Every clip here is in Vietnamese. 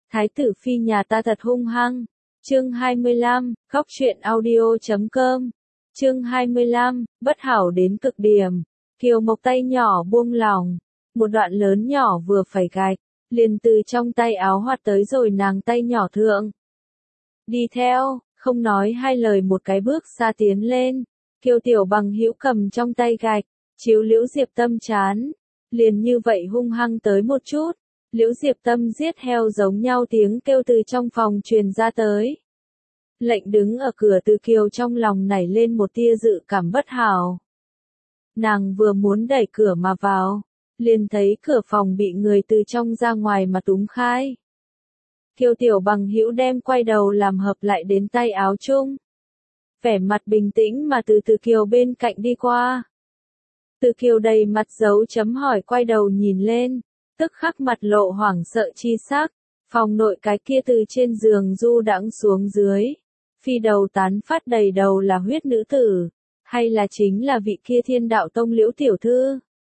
Thái tử phi nhà ta thật hung hăng. Chương 25, khóc truyện audio.com. Chương 25, bất hảo đến cực điểm. Kiều Mộc tay nhỏ buông lỏng, một đoạn lớn nhỏ vừa phải gạch, liền từ trong tay áo hoạt tới rồi nàng tay nhỏ thượng. Đi theo, không nói hai lời một cái bước xa tiến lên, Kiều Tiểu Bằng hữu cầm trong tay gạch, chiếu Liễu Diệp Tâm chán, liền như vậy hung hăng tới một chút. Liễu Diệp Tâm giết heo giống nhau tiếng kêu từ trong phòng truyền ra tới. Lệnh đứng ở cửa Từ Kiều trong lòng nảy lên một tia dự cảm bất hảo. Nàng vừa muốn đẩy cửa mà vào, liền thấy cửa phòng bị người từ trong ra ngoài mà túm khai. Kiều Tiểu Bằng hữu đem quay đầu làm hợp lại đến tay áo chung. Vẻ mặt bình tĩnh mà từ Từ Kiều bên cạnh đi qua. Từ Kiều đầy mặt dấu chấm hỏi quay đầu nhìn lên, tức khắc mặt lộ hoảng sợ chi sắc, phòng nội cái kia từ trên giường du đãng xuống dưới, phi đầu tán phát đầy đầu là huyết nữ tử, hay là chính là vị kia Thiên Đạo Tông Liễu tiểu thư.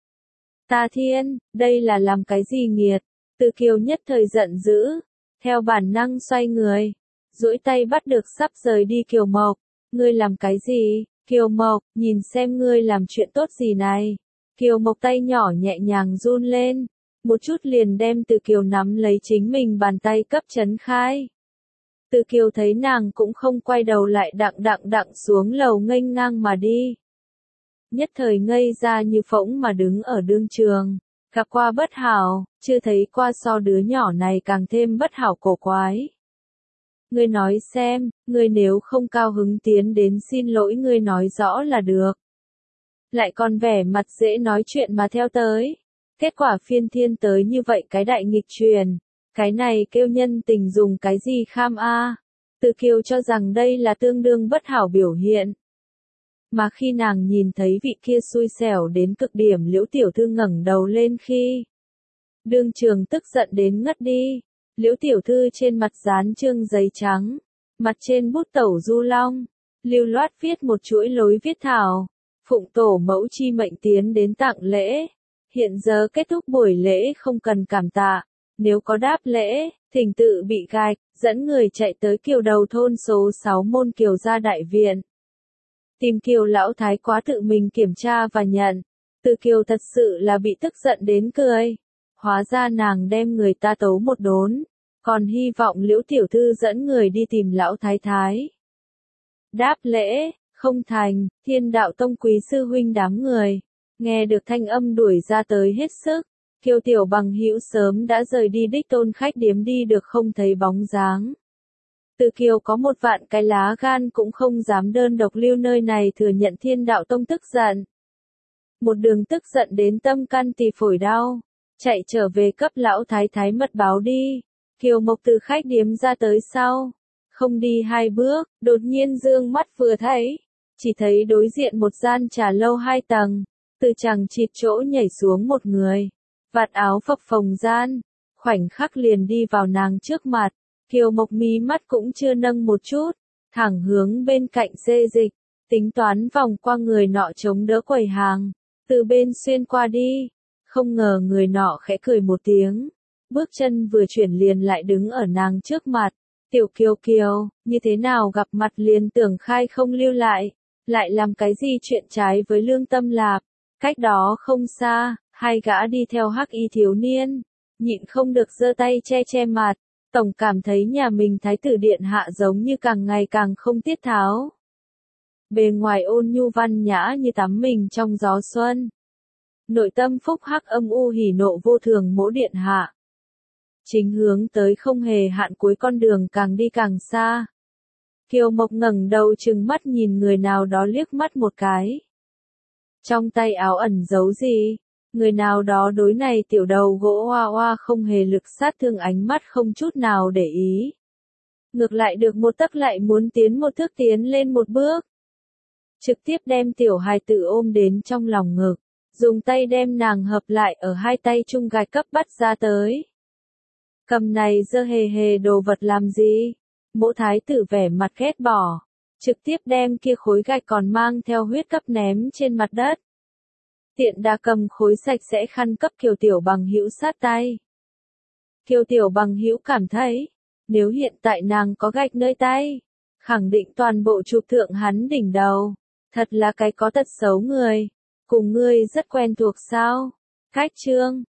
Ta thiên, đây là làm cái gì nghiệt? Từ Kiều nhất thời giận dữ, theo bản năng xoay người, duỗi tay bắt được sắp rời đi Kiều Mộc, ngươi làm cái gì? Kiều Mộc, nhìn xem ngươi làm chuyện tốt gì này. Kiều Mộc tay nhỏ nhẹ nhàng run lên, một chút liền đem Từ Kiều nắm lấy chính mình bàn tay cấp chấn khai. Từ Kiều thấy nàng cũng không quay đầu lại đặng xuống lầu nghênh ngang mà đi. Nhất thời ngây ra như phỗng mà đứng ở đương trường, gặp qua bất hảo, chưa thấy qua so đứa nhỏ này càng thêm bất hảo cổ quái. Ngươi nói xem, ngươi nếu không cao hứng tiến đến xin lỗi ngươi nói rõ là được. Lại còn vẻ mặt dễ nói chuyện mà theo tới. Kết quả phiên thiên tới như vậy cái đại nghịch truyền. Cái này kêu nhân tình dùng cái gì kham a? Từ Kiều cho rằng đây là tương đương bất hảo biểu hiện. Mà khi nàng nhìn thấy vị kia xui xẻo đến cực điểm Liễu tiểu thư ngẩng đầu lên khi đương trường tức giận đến ngất đi. Liễu tiểu thư trên mặt dán trương giấy trắng, mặt trên bút tẩu du long, lưu loát viết một chuỗi lối viết thảo, phụng tổ mẫu chi mệnh tiến đến tặng lễ. Hiện giờ kết thúc buổi lễ không cần cảm tạ, nếu có đáp lễ, thỉnh tự bị gạch, dẫn người chạy tới Kiều đầu thôn số 6 môn Kiều gia đại viện. Tìm Kiều lão thái quá tự mình kiểm tra và nhận, Từ Kiều thật sự là bị tức giận đến cười. Hóa ra nàng đem người ta tấu một đốn, còn hy vọng Liễu tiểu thư dẫn người đi tìm lão thái thái. Đáp lễ, không thành, Thiên Đạo Tông quý sư huynh đám người, nghe được thanh âm đuổi ra tới hết sức, Kiều Tiểu Bằng hữu sớm đã rời đi đích tôn khách điếm đi được không thấy bóng dáng. Từ Kiều có một vạn cái lá gan cũng không dám đơn độc lưu nơi này thừa nhận Thiên Đạo Tông tức giận. Một đường tức giận đến tâm can tỳ phổi đau. Chạy trở về cấp lão thái thái mật báo đi. Kiều Mộc từ khách điếm ra tới sau. Không đi hai bước, đột nhiên dương mắt vừa thấy. Chỉ thấy đối diện một gian trà lâu 2 tầng. Từ chằng chịt chỗ nhảy xuống một người. Vạt áo phập phồng gian. Khoảnh khắc liền đi vào nàng trước mặt. Kiều Mộc mí mắt cũng chưa nâng một chút. Thẳng hướng bên cạnh xê dịch. Tính toán vòng qua người nọ chống đỡ quầy hàng. Từ bên xuyên qua đi. Không ngờ người nọ khẽ cười một tiếng, bước chân vừa chuyển liền lại đứng ở nàng trước mặt. Tiểu Kiều Kiều, như thế nào gặp mặt liền tưởng khai không lưu lại làm cái gì chuyện trái với lương tâm lạp. Cách đó không xa, 2 gã đi theo hắc y thiếu niên, nhịn không được giơ tay che mặt, tổng cảm thấy nhà mình thái tử điện hạ giống như càng ngày càng không tiết tháo. Bề ngoài ôn nhu văn nhã như tắm mình trong gió xuân. Nội tâm phúc hắc âm u hỉ nộ vô thường mỗ điện hạ. Chính hướng tới không hề hạn cuối con đường càng đi càng xa. Kiều Mộc ngẩng đầu trừng mắt nhìn người nào đó liếc mắt một cái. Trong tay áo ẩn giấu gì? Người nào đó đối này tiểu đầu gỗ hoa hoa không hề lực sát thương ánh mắt không chút nào để ý. Ngược lại được một tấc lại muốn tiến một thước tiến lên một bước. Trực tiếp đem tiểu hài tử ôm đến trong lòng ngực. Dùng tay đem nàng hợp lại ở 2 tay chung gạch cấp bắt ra tới. Cầm này dơ hề hề đồ vật làm gì? Mỗ thái tử vẻ mặt ghét bỏ. Trực tiếp đem kia khối gạch còn mang theo huyết cấp ném trên mặt đất. Tiện đà cầm khối sạch sẽ khăn cấp Kiều Tiểu Bằng hữu sát tay. Kiều Tiểu Bằng hữu cảm thấy, nếu hiện tại nàng có gạch nơi tay, khẳng định toàn bộ chụp thượng hắn đỉnh đầu. Thật là cái có tật xấu người. Cùng ngươi rất quen thuộc sao? Khách trương.